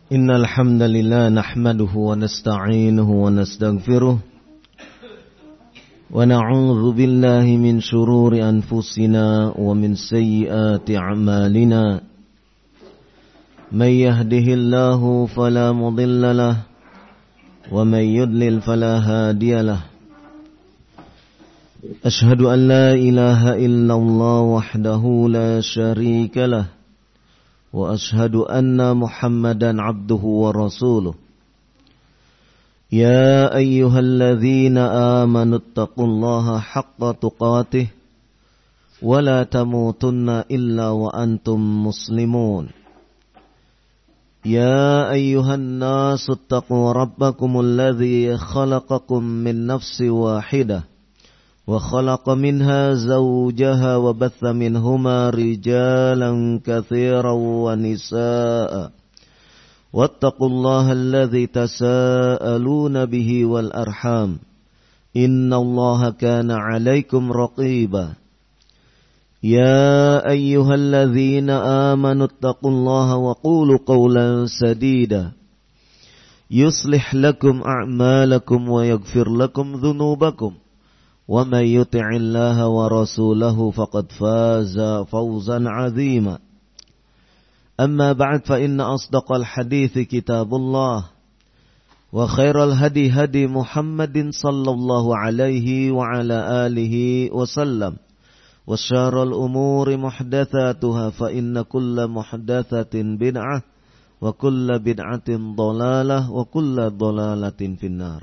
إن الحمد لله نحمده ونستعينه ونستغفره ونعوذ بالله من شرور أنفسنا ومن سيئات أعمالنا من يهده الله فلا مضل له ومن يضلل فلا هادي له أشهد أن لا إله إلا الله وحده لا شريك له وأشهد أن محمدا عبده ورسوله يا أيها الذين آمنوا اتقوا الله حق تقاته ولا تموتن إلا وأنتم مسلمون يا أيها الناس اتقوا ربكم الذي خلقكم من نفس واحدة وخلق منها زوجها وبث منهما رجالا كثيرا ونساء واتقوا الله الذي تساءلون به والأرحام إن الله كان عليكم رقيبا يا أيها الذين آمنوا اتقوا الله وقولوا قولا سديدا يصلح لكم أعمالكم ويغفر لكم ذنوبكم ومن يطع الله ورسوله فقد فاز فوزا عظيما أما بعد فإن أصدق الحديث كتاب الله وخير الهدي هدي محمد صلى الله عليه وعلى آله وسلم وشر الأمور محدثاتها فإن كل محدثة بدعة وكل بدعة ضلالة وكل ضلالة في النار.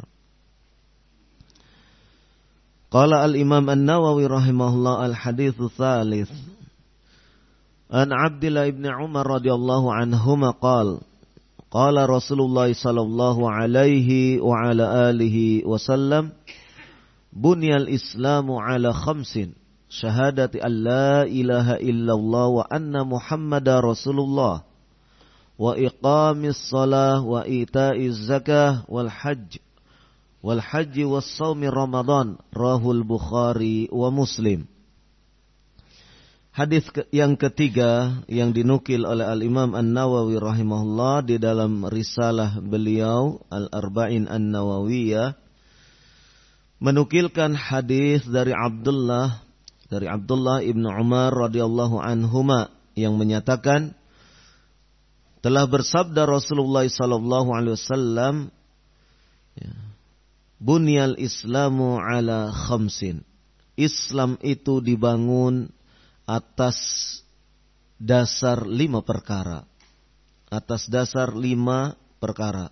Qala al-Imam An-Nawawi rahimahullah al-hadithu thalith An Abdillah ibn Umar radhiyallahu anhuma qala Rasulullah sallallahu alaihi wa ala alihi wasallam bunyal islamu ala khamsin syahadati an la ilaha illallah wa anna muhammadar rasulullah wa iqamis salah wa ita'iz zakah wal haji was saumi Ramadan rahul Bukhari wa Muslim. Hadis yang ketiga yang dinukil oleh Al-Imam An-Nawawi rahimahullah di dalam risalah beliau Al-Arba'in An-Nawawiyah menukilkan hadis dari Abdullah ibn Umar radhiyallahu anhuma yang menyatakan telah bersabda Rasulullah sallallahu alaihi wasallam Bunyal Islamu ala khamsin. Islam itu dibangun atas dasar 5 perkara. Atas dasar 5 perkara.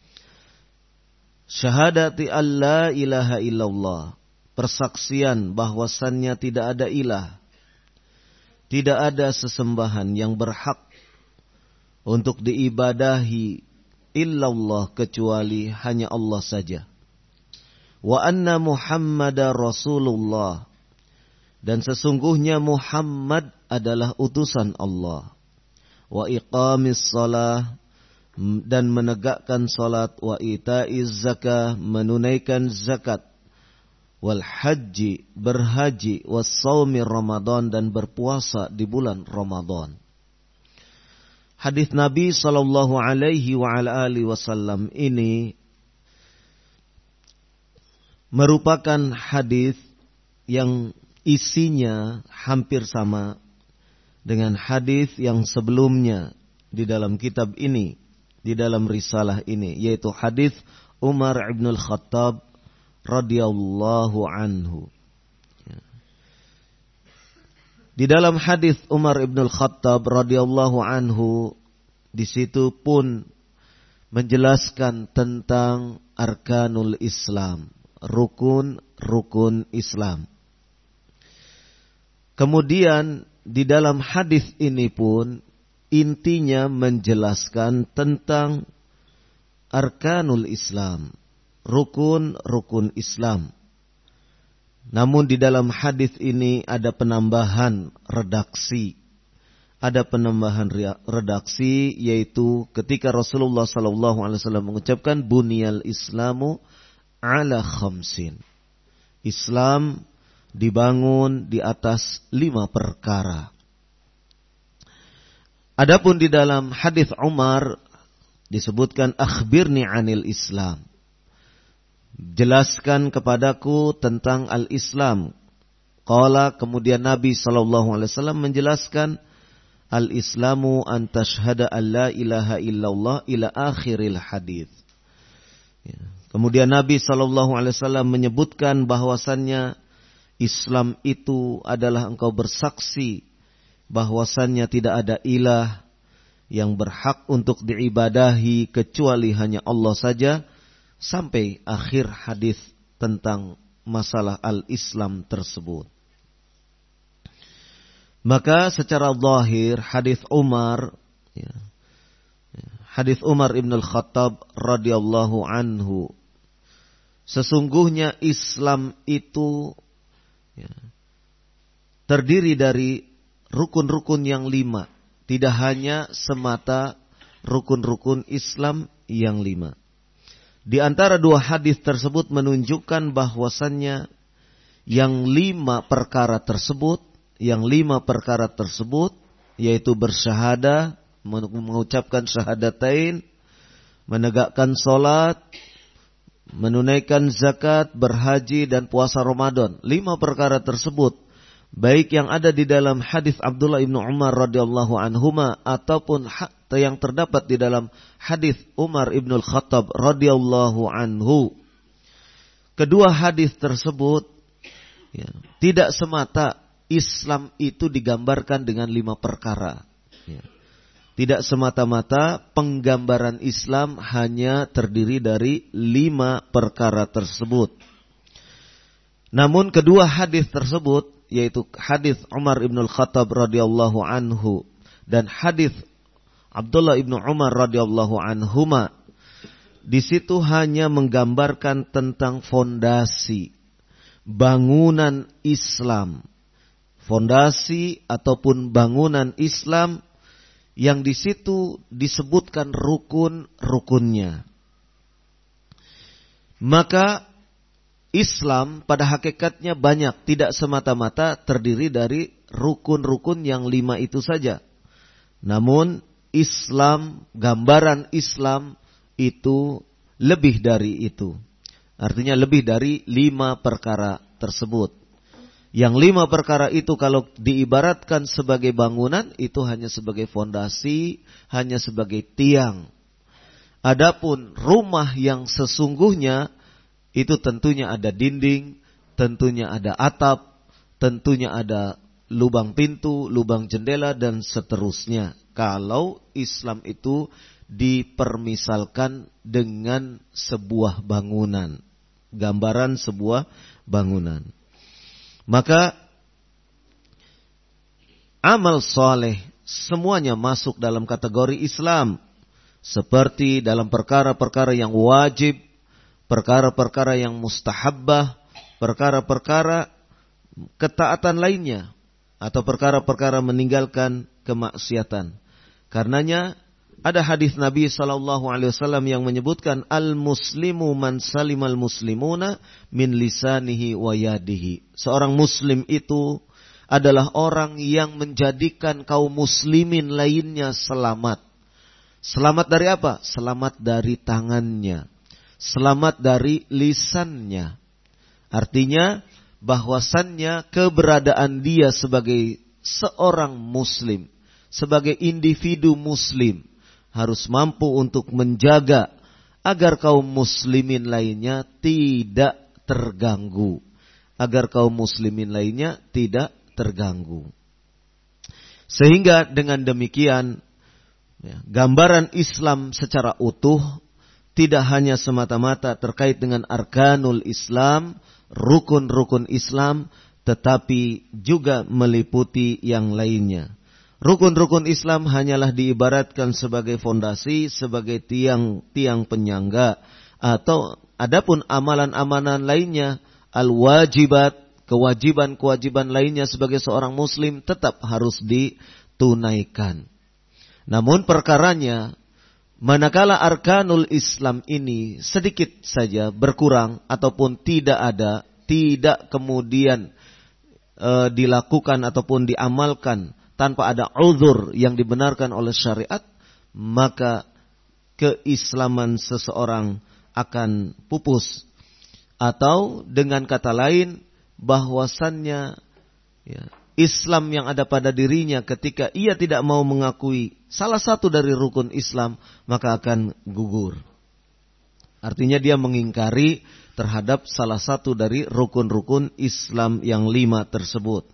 Syahadati an la ilaha illallah. Persaksian bahwasannya tidak ada ilah. Tidak ada sesembahan yang berhak untuk diibadahi illallah kecuali hanya Allah saja. Wa anna Muhammadar Rasulullah. Dan sesungguhnya Muhammad adalah utusan Allah. Wa iqamis salah. Dan menegakkan salat. Wa ita'iz zakah. Menunaikan zakat. Wal haji. Berhaji. Was saumi Ramadan. Dan berpuasa di bulan Ramadan. Hadis Nabi sallallahu alaihi wa ala alihi wasallam ini merupakan hadis yang isinya hampir sama dengan hadis yang sebelumnya di dalam kitab ini, di dalam risalah ini, yaitu hadis Umar ibn al-Khattab radhiyallahu anhu. Di dalam hadis Umar ibn al-Khattab radhiyallahu anhu, di situ pun menjelaskan tentang arkanul Islam. Rukun Islam. Kemudian di dalam hadis ini pun intinya menjelaskan tentang arkanul Islam, rukun Islam. Namun di dalam hadis ini ada penambahan redaksi. Ada penambahan redaksi yaitu ketika Rasulullah SAW mengucapkan bunyal Islamu ala khamsin. Islam dibangun di atas 5 perkara. Adapun di dalam hadis Umar disebutkan akhbirni anil Islam. Jelaskan kepadaku tentang al-Islam. Qala, kemudian Nabi SAW menjelaskan, al-Islamu an tashhada an la ilaha illallah ila akhiril hadith. Kemudian Nabi SAW menyebutkan bahwasannya Islam itu adalah engkau bersaksi bahwasannya tidak ada ilah yang berhak untuk diibadahi kecuali hanya Allah saja, sampai akhir hadis tentang masalah al-Islam tersebut. Maka secara zahir hadis Umar, hadis Umar ibn al-Khattab radhiyallahu anhu, sesungguhnya Islam itu terdiri dari rukun-rukun yang 5, tidak hanya semata rukun-rukun Islam yang 5. Di antara dua hadis tersebut menunjukkan bahwasannya yang 5 perkara tersebut, yaitu bersyahadah, mengucapkan syahadatain, menegakkan salat, menunaikan zakat, berhaji dan puasa Ramadan. 5 perkara tersebut, baik yang ada di dalam hadis Abdullah ibnu Umar radhiyallahu anhuma ataupun yang terdapat di dalam hadis Umar ibn al-Khattab radhiyallahu anhu. Kedua hadis tersebut tidak semata Islam itu digambarkan dengan 5 perkara. Tidak semata-mata penggambaran Islam hanya terdiri dari 5 perkara tersebut. Namun kedua hadis tersebut, yaitu hadis Umar ibn al-Khattab radhiyallahu anhu dan hadis Abdullah ibnu Umar radhiyallahu anhuma, di situ hanya menggambarkan tentang fondasi bangunan Islam, fondasi ataupun bangunan Islam yang di situ disebutkan rukun-rukunnya. Maka Islam pada hakikatnya banyak, tidak semata-mata terdiri dari rukun-rukun yang 5 itu saja. Namun Islam, gambaran Islam itu lebih dari itu. Artinya lebih dari 5 perkara tersebut. Yang 5 perkara itu kalau diibaratkan sebagai bangunan, itu hanya sebagai fondasi, hanya sebagai tiang. Adapun rumah yang sesungguhnya, itu tentunya ada dinding, tentunya ada atap, tentunya ada lubang pintu, lubang jendela, dan seterusnya. Kalau Islam itu dipermisalkan dengan sebuah bangunan, gambaran sebuah bangunan. Maka amal soleh semuanya masuk dalam kategori Islam. Seperti dalam perkara-perkara yang wajib, perkara-perkara yang mustahabbah, perkara-perkara ketaatan lainnya, atau perkara-perkara meninggalkan kemaksiatan. Karenanya ada hadis Nabi SAW yang menyebutkan al-muslimu man salimal muslimuna min lisanihi wa yadihi. Seorang muslim itu adalah orang yang menjadikan kaum muslimin lainnya selamat. Selamat dari apa? Selamat dari tangannya, selamat dari lisannya. Artinya bahwasannya keberadaan dia sebagai seorang muslim, sebagai individu muslim, harus mampu untuk menjaga agar kaum muslimin lainnya tidak terganggu. Sehingga dengan demikian, gambaran Islam secara utuh tidak hanya semata-mata terkait dengan arkanul Islam, rukun-rukun Islam, tetapi juga meliputi yang lainnya. Rukun-rukun Islam hanyalah diibaratkan sebagai fondasi, sebagai tiang-tiang penyangga. Atau adapun amalan-amalan lainnya, al-wajibat, kewajiban-kewajiban lainnya sebagai seorang muslim tetap harus ditunaikan. Namun perkaranya, manakala arkanul Islam ini sedikit saja berkurang ataupun tidak ada, tidak kemudian dilakukan ataupun diamalkan tanpa ada uzur yang dibenarkan oleh syariat, maka keislaman seseorang akan pupus. Atau dengan kata lain, bahwasannya ya, Islam yang ada pada dirinya ketika ia tidak mau mengakui salah satu dari rukun Islam, maka akan gugur. Artinya dia mengingkari terhadap salah satu dari rukun-rukun Islam yang 5 tersebut.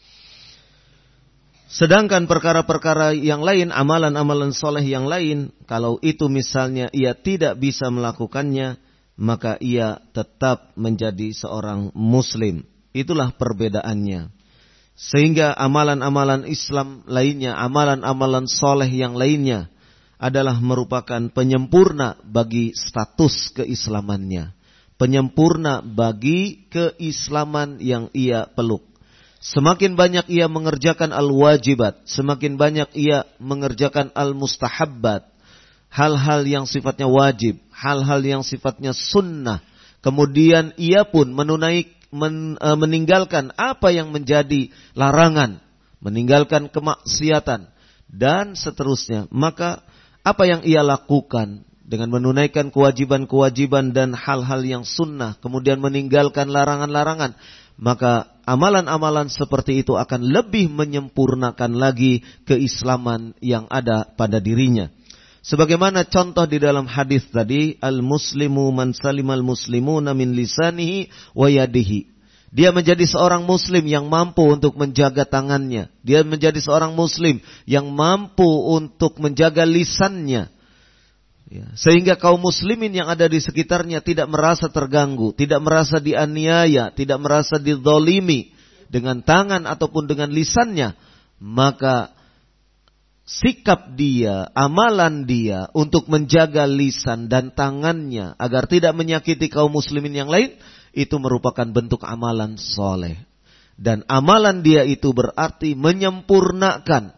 Sedangkan perkara-perkara yang lain, amalan-amalan soleh yang lain, kalau itu misalnya ia tidak bisa melakukannya, maka ia tetap menjadi seorang muslim. Itulah perbedaannya. Sehingga amalan-amalan Islam lainnya, amalan-amalan soleh yang lainnya adalah merupakan penyempurna bagi status keislamannya. Penyempurna bagi keislaman yang ia peluk. Semakin banyak ia mengerjakan al-wajibat, semakin banyak ia mengerjakan al-mustahabbat, hal-hal yang sifatnya wajib, hal-hal yang sifatnya sunnah. Kemudian ia pun meninggalkan apa yang menjadi larangan, meninggalkan kemaksiatan, dan seterusnya. Maka apa yang ia lakukan dengan menunaikan kewajiban-kewajiban dan hal-hal yang sunnah, kemudian meninggalkan larangan-larangan, maka amalan-amalan seperti itu akan lebih menyempurnakan lagi keislaman yang ada pada dirinya. Sebagaimana contoh di dalam hadis tadi, al-muslimu man salimal muslimuna min lisanihi wa yadihi. Dia menjadi seorang muslim yang mampu untuk menjaga tangannya. Dia menjadi seorang muslim yang mampu untuk menjaga lisannya. Ya, sehingga kaum muslimin yang ada di sekitarnya tidak merasa terganggu, tidak merasa dianiaya, tidak merasa dizalimi dengan tangan ataupun dengan lisannya. Maka sikap dia, amalan dia untuk menjaga lisan dan tangannya agar tidak menyakiti kaum muslimin yang lain, itu merupakan bentuk amalan soleh. Dan amalan dia itu berarti menyempurnakan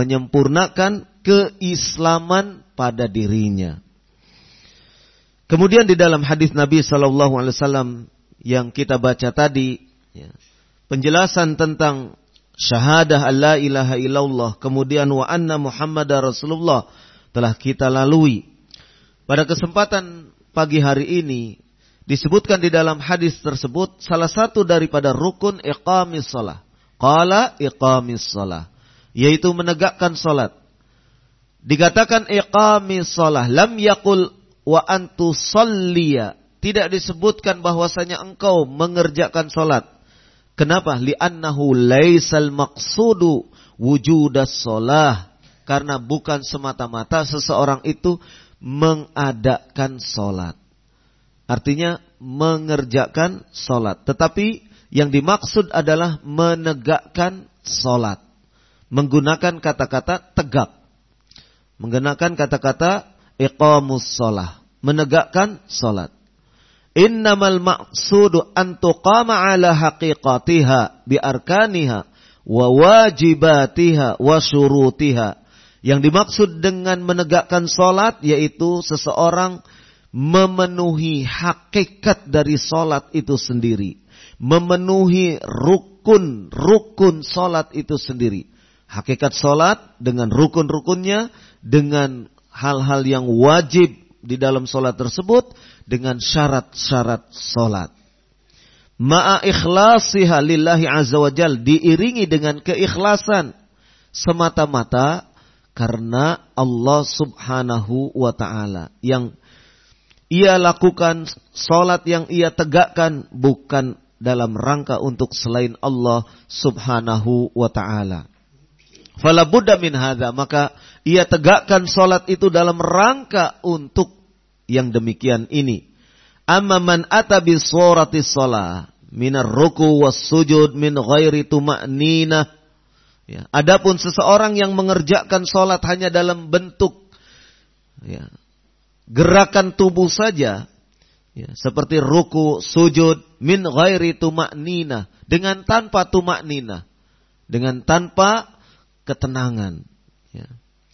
keislaman pada dirinya. Kemudian di dalam hadis Nabi SAW yang kita baca tadi, ya, penjelasan tentang syahadah alla ilaha illallah, kemudian wa anna Muhammadar Rasulullah telah kita lalui. Pada kesempatan pagi hari ini disebutkan di dalam hadis tersebut salah satu daripada rukun iqamis shalah. Qala iqamis shalah, yaitu menegakkan salat. Dikatakan iqamis shalah, lam yaqul wa antu salliya, tidak disebutkan bahwasanya engkau mengerjakan salat. Kenapa? Li'annahu laisal maqsudu wujudas shalah, karena bukan semata-mata seseorang itu mengadakan salat. Artinya mengerjakan salat, tetapi yang dimaksud adalah menegakkan salat. Menggunakan kata-kata tegak. Menggunakan kata-kata iqamus shalah, menegakkan salat. Innamal maqsudu an tuqama ala haqiqatiha bi arkaniha wa wajibatiha wa syurutiha. Yang dimaksud dengan menegakkan salat yaitu seseorang memenuhi hakikat dari salat itu sendiri, memenuhi rukun salat itu sendiri. Hakikat salat dengan rukun-rukunnya, dengan hal-hal yang wajib di dalam salat tersebut, dengan syarat-syarat salat. Ma'a ikhlasiha lillahi azza wa jal, diiringi dengan keikhlasan semata-mata karena Allah subhanahu wa ta'ala. Yang ia lakukan, salat yang ia tegakkan bukan dalam rangka untuk selain Allah subhanahu wa ta'ala. Fala budda min hadza, maka ia tegakkan salat itu dalam rangka untuk yang demikian ini. Amma man ata bi surati shalah minar ruku was sujud min ghairi tuma'ninah. Ya, adapun seseorang yang mengerjakan salat hanya dalam bentuk ya, gerakan tubuh saja, ya, seperti ruku, sujud min ghairi tuma'ninah, dengan tanpa tuma'ninah, dengan tanpa ketenangan, ya.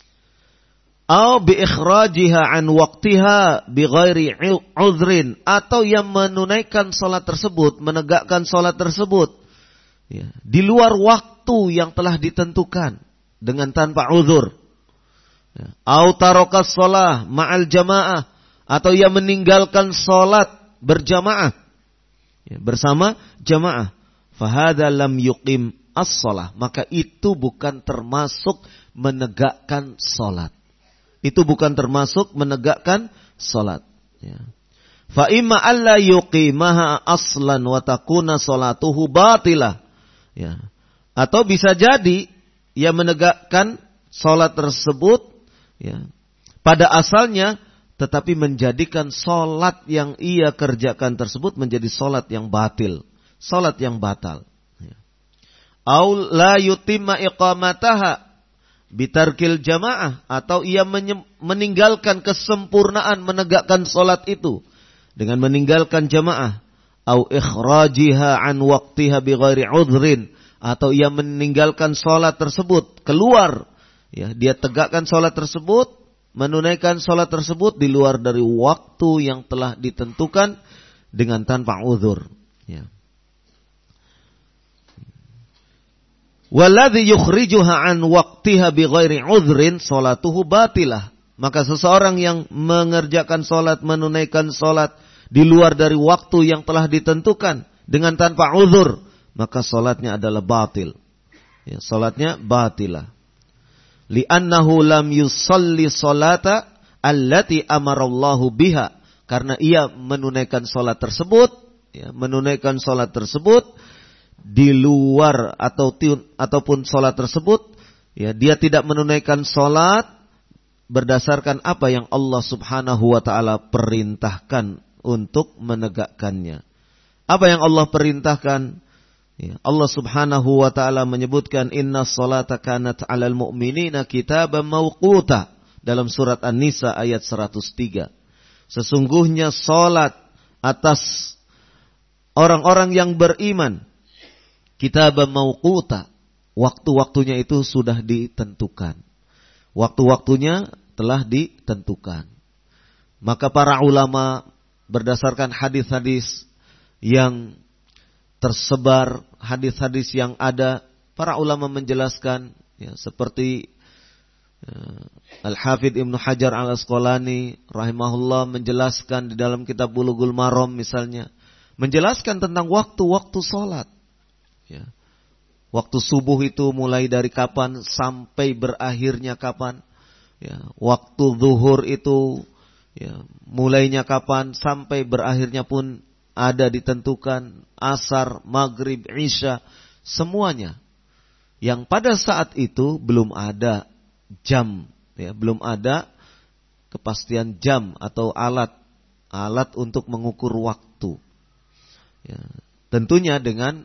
Au bi ikhrajiha an waqtiha bi ghairi udhrin, atau yang menunaikan salat tersebut, menegakkan salat tersebut, ya, di luar waktu yang telah ditentukan dengan tanpa uzur. Ya. Au tarakas shalah ma'al jamaah, atau ia meninggalkan salat berjamaah, ya, bersama jamaah. Fahadha lam yuqim as-shalah, maka itu bukan termasuk menegakkan salat. Itu bukan termasuk menegakkan salat. Ya. Fa imma alla yuqimaha aslan wa takuna salatuhu batilah. Ya. Atau bisa jadi ia menegakkan salat tersebut, ya, pada asalnya, tetapi menjadikan salat yang ia kerjakan tersebut menjadi salat yang batil, salat yang batal. Ya. Au la yutimma iqamataha bitarkil jamaah, atau ia meninggalkan kesempurnaan menegakkan salat itu dengan meninggalkan jamaah. Au ikhrajiha an waqtiha bighairi udhrin, atau ia meninggalkan salat tersebut keluar, ya, dia tegakkan salat tersebut, menunaikan salat tersebut di luar dari waktu yang telah ditentukan dengan tanpa uzur, ya. Walladzi yukhrijuha an waqtiha bighairi udhrin salatuhu batilah, maka seseorang yang mengerjakan salat, menunaikan salat di luar dari waktu yang telah ditentukan dengan tanpa uzur, maka salatnya adalah batil. Ya, salatnya batilah. Li'annahu lam yusalli salata allati amarallahu biha, karena ia menunaikan salat tersebut, ya, menunaikan salat tersebut di luar ataupun salat tersebut, ya, dia tidak menunaikan salat berdasarkan apa yang Allah Subhanahu wa taala perintahkan untuk menegakkannya. Apa yang Allah perintahkan? Ya, Allah Subhanahu wa taala menyebutkan innas salata kanat 'alal mu'minina kitaban mawquta dalam surat An-Nisa ayat 103. Sesungguhnya salat atas orang-orang yang beriman kitaban mawquta, waktu-waktunya itu sudah ditentukan. Waktu-waktunya telah ditentukan. Maka para ulama berdasarkan hadis-hadis yang tersebar, hadis-hadis yang ada, para ulama menjelaskan, ya, seperti Al-Hafidh Ibnu Hajar Al-Asqalani rahimahullah menjelaskan di dalam kitab Bulughul Maram misalnya, menjelaskan tentang waktu-waktu salat. Ya. Waktu subuh itu mulai dari kapan sampai berakhirnya kapan. Ya. Waktu zuhur itu, ya, mulainya kapan sampai berakhirnya pun ada ditentukan. Asar, maghrib, isya, semuanya. Yang pada saat itu belum ada jam, ya, belum ada kepastian jam atau alat untuk mengukur waktu. Ya, tentunya dengan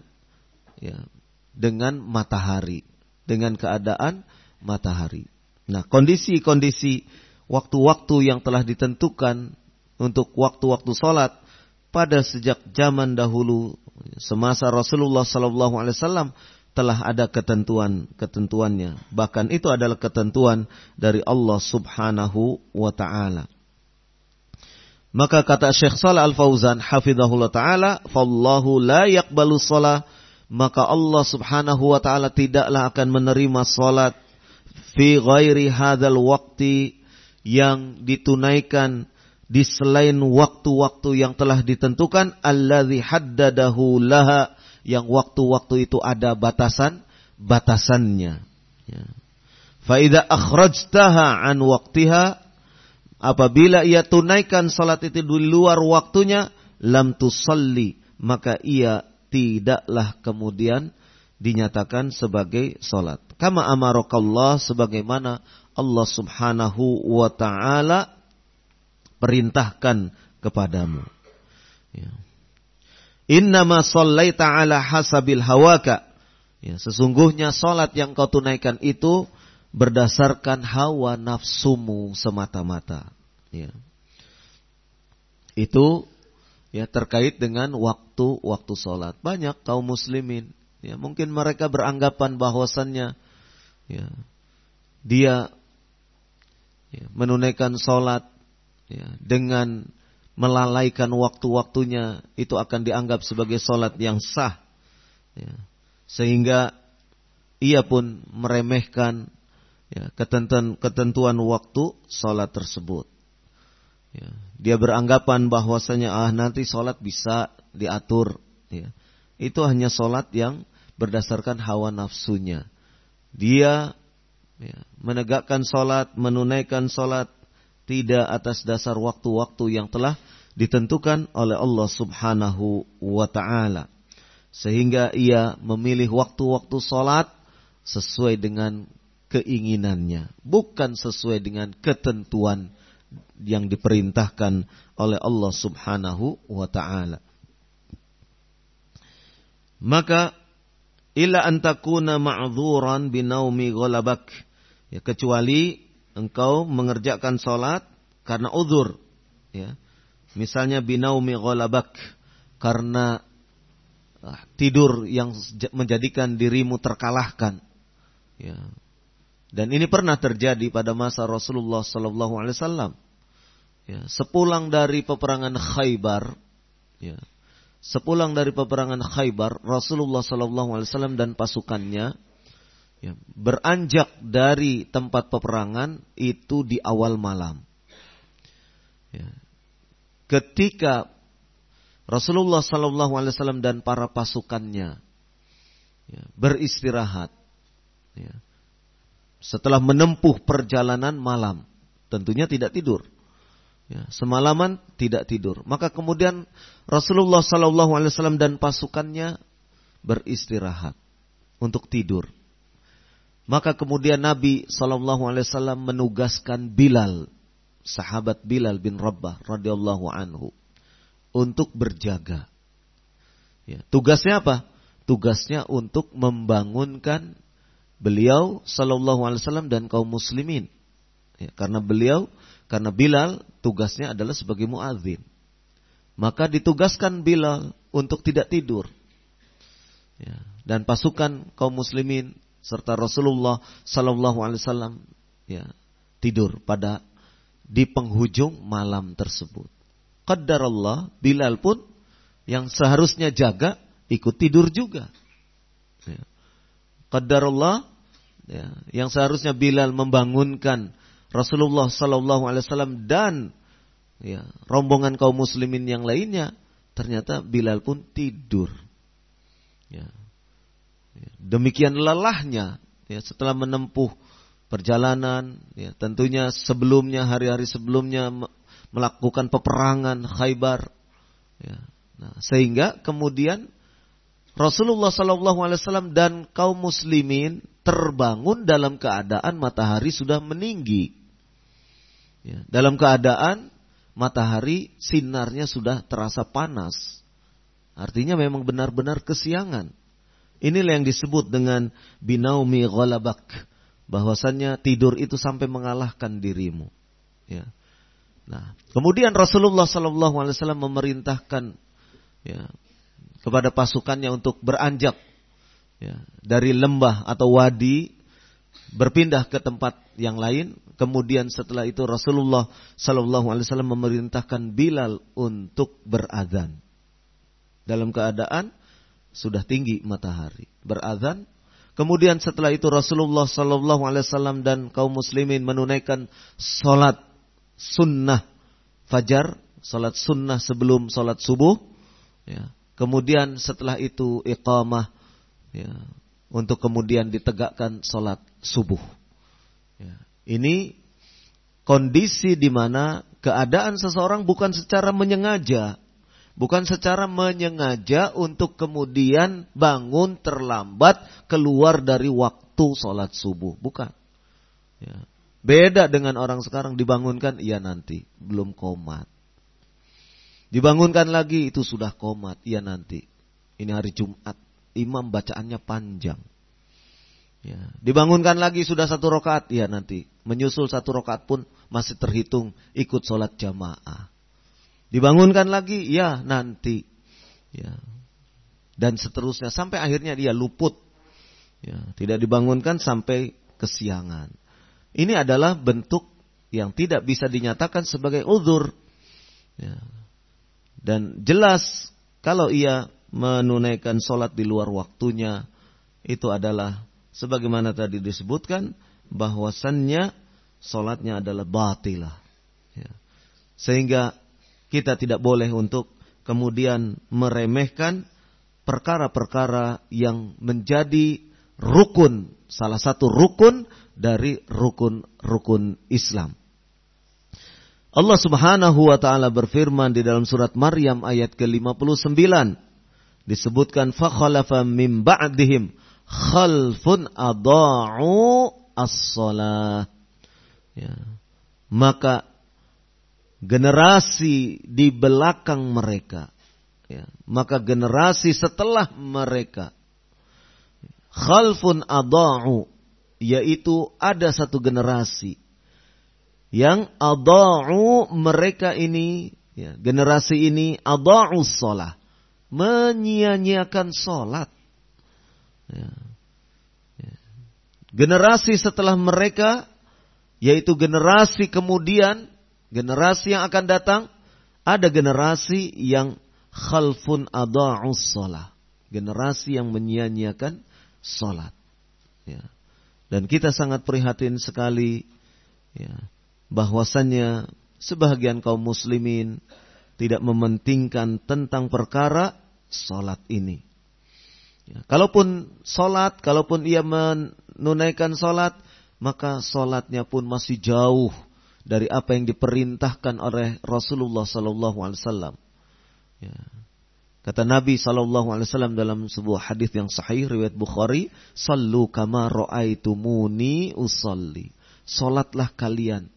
matahari, dengan keadaan matahari. Nah, kondisi-kondisi waktu-waktu yang telah ditentukan untuk waktu-waktu salat pada sejak zaman dahulu semasa Rasulullah SAW telah ada ketentuannya. Bahkan itu adalah ketentuan dari Allah Subhanahu wa taala. Maka kata Syekh Shalih Al-Fauzan hafizahullah taala, "Fallahu la yaqbalu shalah", maka Allah Subhanahu wa taala tidaklah akan menerima salat fi ghairi hadzal waqti, yang ditunaikan di selain waktu-waktu yang telah ditentukan, allazi haddadahu laha, yang waktu-waktu itu ada batasannya. Ya. Fa idza akhrajtaha an waqtiha, apabila ia tunaikan salat itu di luar waktunya, lam tusalli, maka ia tidaklah kemudian dinyatakan sebagai salat. Kama amarakallah, sebagaimana Allah Subhanahu wa taala perintahkan kepadamu. Ya. Innama shallaita ala hasabil hawaka. Ya, sesungguhnya salat yang kau tunaikan itu berdasarkan hawa nafsumu semata-mata. Ya. Itu, ya, terkait dengan waktu salat. Banyak kaum muslimin, ya, mungkin mereka beranggapan bahwasannya, ya, dia, ya, menunaikan salat, ya, dengan melalaikan waktu-waktunya, itu akan dianggap sebagai salat yang sah, ya. Sehingga ia pun meremehkan, ya, ketentuan waktu sholat tersebut. Ya, dia beranggapan bahwasanya nanti sholat bisa diatur. Ya. Itu hanya sholat yang berdasarkan hawa nafsunya. Dia menegakkan sholat, menunaikan sholat tidak atas dasar waktu-waktu yang telah ditentukan oleh Allah Subhanahu wa ta'ala. Sehingga ia memilih waktu-waktu sholat sesuai dengan keinginannya, bukan sesuai dengan ketentuan yang diperintahkan oleh Allah Subhanahu wa ta'ala. Maka illa antakuna ma'dhuran binaumi ghalabak, ya, kecuali engkau mengerjakan salat karena uzur, ya. Misalnya binaumi ghalabak, karena tidur yang menjadikan dirimu terkalahkan, ya. Dan ini pernah terjadi pada masa Rasulullah sallallahu alaihi wasallam. Ya, sepulang dari peperangan Khaybar, ya. Sepulang dari peperangan Khaybar, Rasulullah sallallahu alaihi wasallam dan pasukannya, ya, beranjak dari tempat peperangan itu di awal malam. Ya. Ketika Rasulullah sallallahu alaihi wasallam dan para pasukannya, ya, beristirahat, ya, setelah menempuh perjalanan malam, tentunya tidak tidur. Ya, semalaman tidak tidur. Maka kemudian Rasulullah sallallahu alaihi wasallam dan pasukannya beristirahat untuk tidur. Maka kemudian Nabi sallallahu alaihi wasallam menugaskan Bilal, sahabat Bilal bin Rabah radhiyallahu anhu, untuk berjaga. Ya, tugasnya apa? Tugasnya untuk membangunkan beliau sallallahu alaihi wasallam dan kaum muslimin. Ya, karena Bilal tugasnya adalah sebagai muadzin. Maka ditugaskan Bilal untuk tidak tidur. Ya, dan pasukan kaum muslimin serta Rasulullah sallallahu alaihi wasallam, ya, tidur di penghujung malam tersebut. Qaddarallah, Bilal pun yang seharusnya jaga ikut tidur juga. Ya. Qaddarallah, ya, yang seharusnya Bilal membangunkan Rasulullah sallallahu alaihi wasallam dan, ya, rombongan kaum muslimin yang lainnya, ternyata Bilal pun tidur. Ya. Demikian lelahnya, ya, setelah menempuh perjalanan, ya, tentunya sebelumnya, hari-hari sebelumnya melakukan peperangan Khaybar, ya. Nah, sehingga kemudian Rasulullah sallallahu alaihi wasallam dan kaum muslimin terbangun dalam keadaan matahari sudah meninggi. Ya, dalam keadaan matahari sinarnya sudah terasa panas. Artinya memang benar-benar kesiangan. Inilah yang disebut dengan binaumi ghalabak, bahwasannya tidur itu sampai mengalahkan dirimu. Ya. Nah, kemudian Rasulullah sallallahu alaihi wasallam memerintahkan, ya, kepada pasukannya untuk beranjak, ya, dari lembah atau wadi berpindah ke tempat yang lain. Kemudian setelah itu Rasulullah sallallahu alaihi wasallam memerintahkan Bilal untuk berazan. Dalam keadaan sudah tinggi matahari, berazan. Kemudian setelah itu Rasulullah sallallahu alaihi wasallam dan kaum muslimin menunaikan salat sunnah fajar, salat sunnah sebelum salat subuh, ya. Kemudian setelah itu iqamah, ya, untuk kemudian ditegakkan salat subuh. Ya. Ini kondisi di mana keadaan seseorang bukan secara menyengaja untuk kemudian bangun terlambat keluar dari waktu salat subuh, bukan. Ya. Beda dengan orang sekarang, dibangunkan, iya nanti, belum qomat. Dibangunkan lagi, itu sudah qomat, iya nanti. Ini hari Jumat, imam bacaannya panjang. Ya. Dibangunkan lagi sudah 1 rakaat, iya nanti. Menyusul 1 rakaat pun masih terhitung ikut sholat jamaah. Dibangunkan lagi, ya nanti. Ya. Dan seterusnya sampai akhirnya dia luput. Ya. Tidak dibangunkan sampai kesiangan. Ini adalah bentuk yang tidak bisa dinyatakan sebagai uzur. Ya. Dan jelas kalau ia menunaikan sholat di luar waktunya, itu adalah sebagaimana tadi disebutkan, bahwasannya salatnya adalah batilah. Ya. Sehingga kita tidak boleh untuk kemudian meremehkan perkara-perkara yang menjadi rukun, salah satu rukun dari rukun-rukun Islam. Allah Subhanahu wa taala berfirman di dalam surat Maryam ayat ke-59, disebutkan fakhalafa min ba'dihim khalfun adha'u as-shalah. Ya. Maka generasi di belakang mereka, ya, maka generasi setelah mereka, khalfun adha'u, yaitu ada satu generasi yang adha'u, mereka ini, ya, generasi ini adha'u shalah, menyia-nyiakan salat. Ya. Ya. Generasi setelah mereka, yaitu generasi kemudian, generasi yang akan datang, ada generasi yang khalfun adha'u shalah, generasi yang menyia-nyiakan salat. Ya. Dan kita sangat prihatin sekali, ya, bahwasannya sebahagian kaum muslimin tidak mementingkan tentang perkara salat ini. Ya, kalaupun salat, kalaupun ia menunaikan salat, maka salatnya pun masih jauh dari apa yang diperintahkan oleh Rasulullah sallallahu alaihi wasallam. Ya. Kata Nabi sallallahu alaihi wasallam dalam sebuah hadis yang sahih riwayat Bukhari, "Shallu kama ra'aitumuni usolli." Salatlah kalian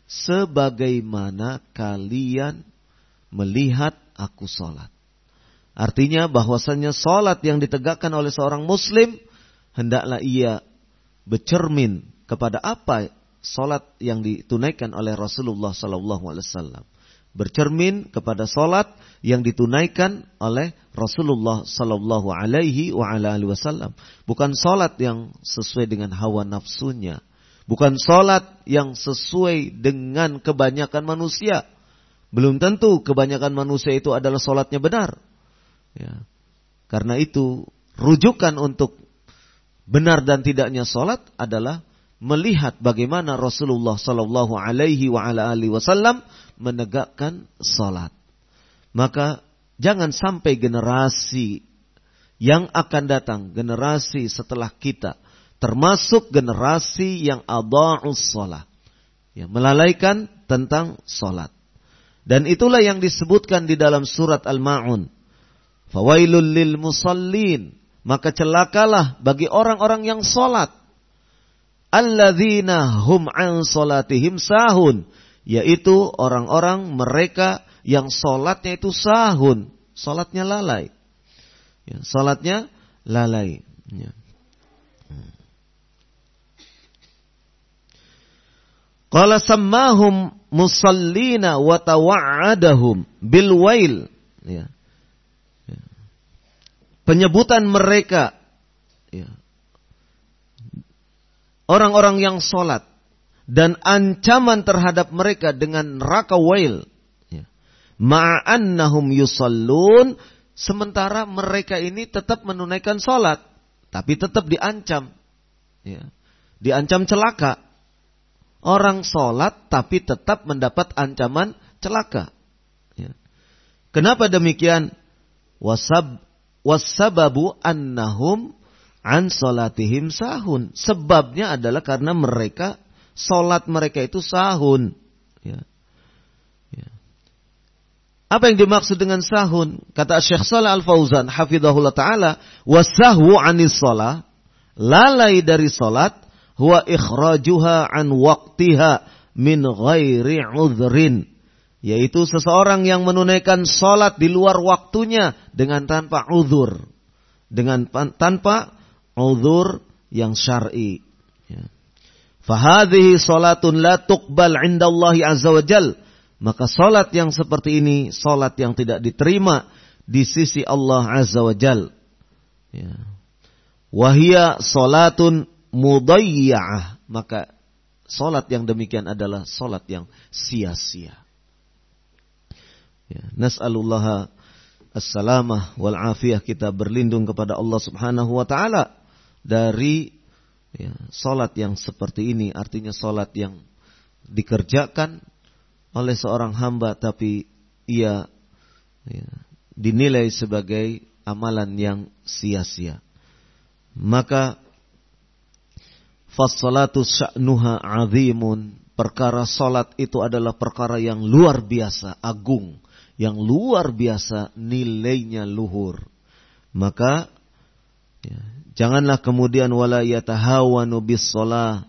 sebagaimana kalian melihat aku salat. Artinya bahwasannya salat yang ditegakkan oleh seorang muslim, hendaklah ia bercermin kepada apa salat yang ditunaikan oleh Rasulullah sallallahu alaihi wasallam. Bercermin kepada salat yang ditunaikan oleh Rasulullah sallallahu alaihi wasallam. Bukan salat yang sesuai dengan hawa nafsunya. Bukan salat yang sesuai dengan kebanyakan manusia. Belum tentu kebanyakan manusia itu adalah salatnya benar. Ya. Karena itu rujukan untuk benar dan tidaknya salat adalah melihat bagaimana Rasulullah sallallahu alaihi wasallam menegakkan salat. Maka jangan sampai generasi yang akan datang, generasi setelah kita, termasuk generasi yang adha'us shalah, ya, melalaikan tentang salat. Dan itulah yang disebutkan di dalam surat Al-Ma'un. Fawailul lil musallin, maka celakalah bagi orang-orang yang salat. Alladzina hum an salatihim sahun, yaitu orang-orang mereka yang salatnya itu sahun, salatnya lalai. Ya, salatnya lalai. Ya. Qala sammahum musallina wa tawa'adahum bil wail. Ya. Ya. Penyebutan mereka, ya, orang-orang yang salat, dan ancaman terhadap mereka dengan neraka wail. Ya. Ma'annahum yusallun, sementara mereka ini tetap menunaikan salat, tapi tetap diancam. Ya. Diancam celaka. Orang sholat tapi tetap mendapat ancaman celaka. Ya. Kenapa demikian? Wasababu annahum an sholatihim sahun. Sebabnya adalah karena mereka, sholat mereka itu sahun. Ya. Ya. Apa yang dimaksud dengan sahun? Kata Syekh Shalih Al-Fauzan hafizahullah ta'ala, wasahwu anis sholat, lalai dari sholat, huwa ikhrajuha an waqtiha min ghairi udhrin, yaitu seseorang yang menunaikan salat di luar waktunya dengan tanpa uzur, dengan tanpa uzur yang syar'i. Ya. Fahadhihi salatun la tuqbal 'inda Allah azza wa jal, maka salat yang seperti ini salat yang tidak diterima di sisi Allah azza wa jal. Ya. Wa hiya salatun mudayya'ah, maka salat yang demikian adalah salat yang sia-sia. Ya, nas'alullaha as-salamah wal afiyah, kita berlindung kepada Allah Subhanahu wa taala dari, Ya, salat yang seperti ini artinya salat yang dikerjakan oleh seorang hamba tapi ia dinilai sebagai amalan yang sia-sia. Maka fassalatu sya'nuha 'azimun, perkara salat itu adalah perkara yang luar biasa, agung, yang luar biasa nilainya luhur. Maka janganlah kemudian wala yatahawanu bis shalah,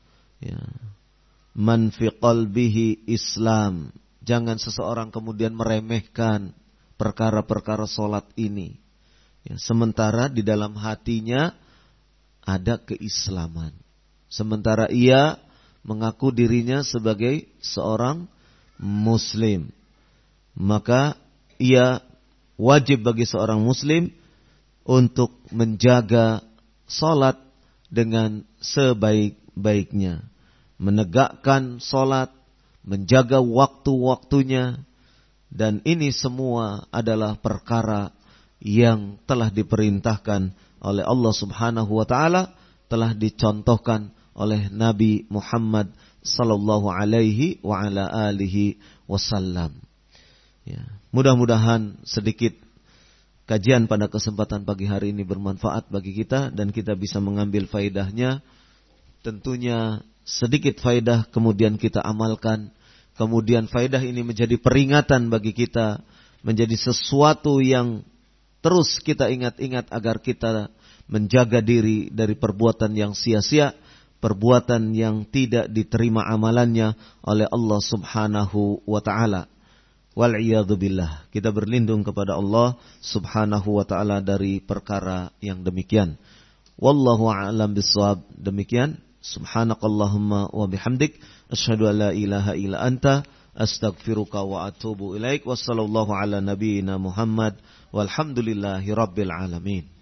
man fi qalbihi Islam. Jangan seseorang kemudian meremehkan perkara-perkara salat ini. Sementara di dalam hatinya ada keislaman. Sementara ia mengaku dirinya sebagai seorang muslim. Maka ia wajib bagi seorang muslim untuk menjaga salat dengan sebaik-baiknya. Menegakkan salat, menjaga waktu-waktunya. Dan ini semua adalah perkara yang telah diperintahkan oleh Allah Subhanahu wa taala, telah dicontohkan oleh Nabi Muhammad sallallahu alaihi wa ala alihi wasallam. Mudah-mudahan sedikit kajian pada kesempatan pagi hari ini bermanfaat bagi kita dan kita bisa mengambil faedahnya. Tentunya sedikit faedah kemudian kita amalkan. Kemudian faedah ini menjadi peringatan bagi kita, menjadi sesuatu yang terus kita ingat-ingat agar kita menjaga diri dari perbuatan yang sia-sia, perbuatan yang tidak diterima amalannya oleh Allah Subhanahu wa taala. Wal'iyadzu billah. Kita berlindung kepada Allah Subhanahu wa taala dari perkara yang demikian. Wallahu a'lam bissawab. Demikian. Subhanakallahumma wa bihamdik asyhadu an la ilaha illa anta astaghfiruka wa atubu ilaik. Wassallallahu ala nabiyyina Muhammad walhamdulillahi rabbil alamin.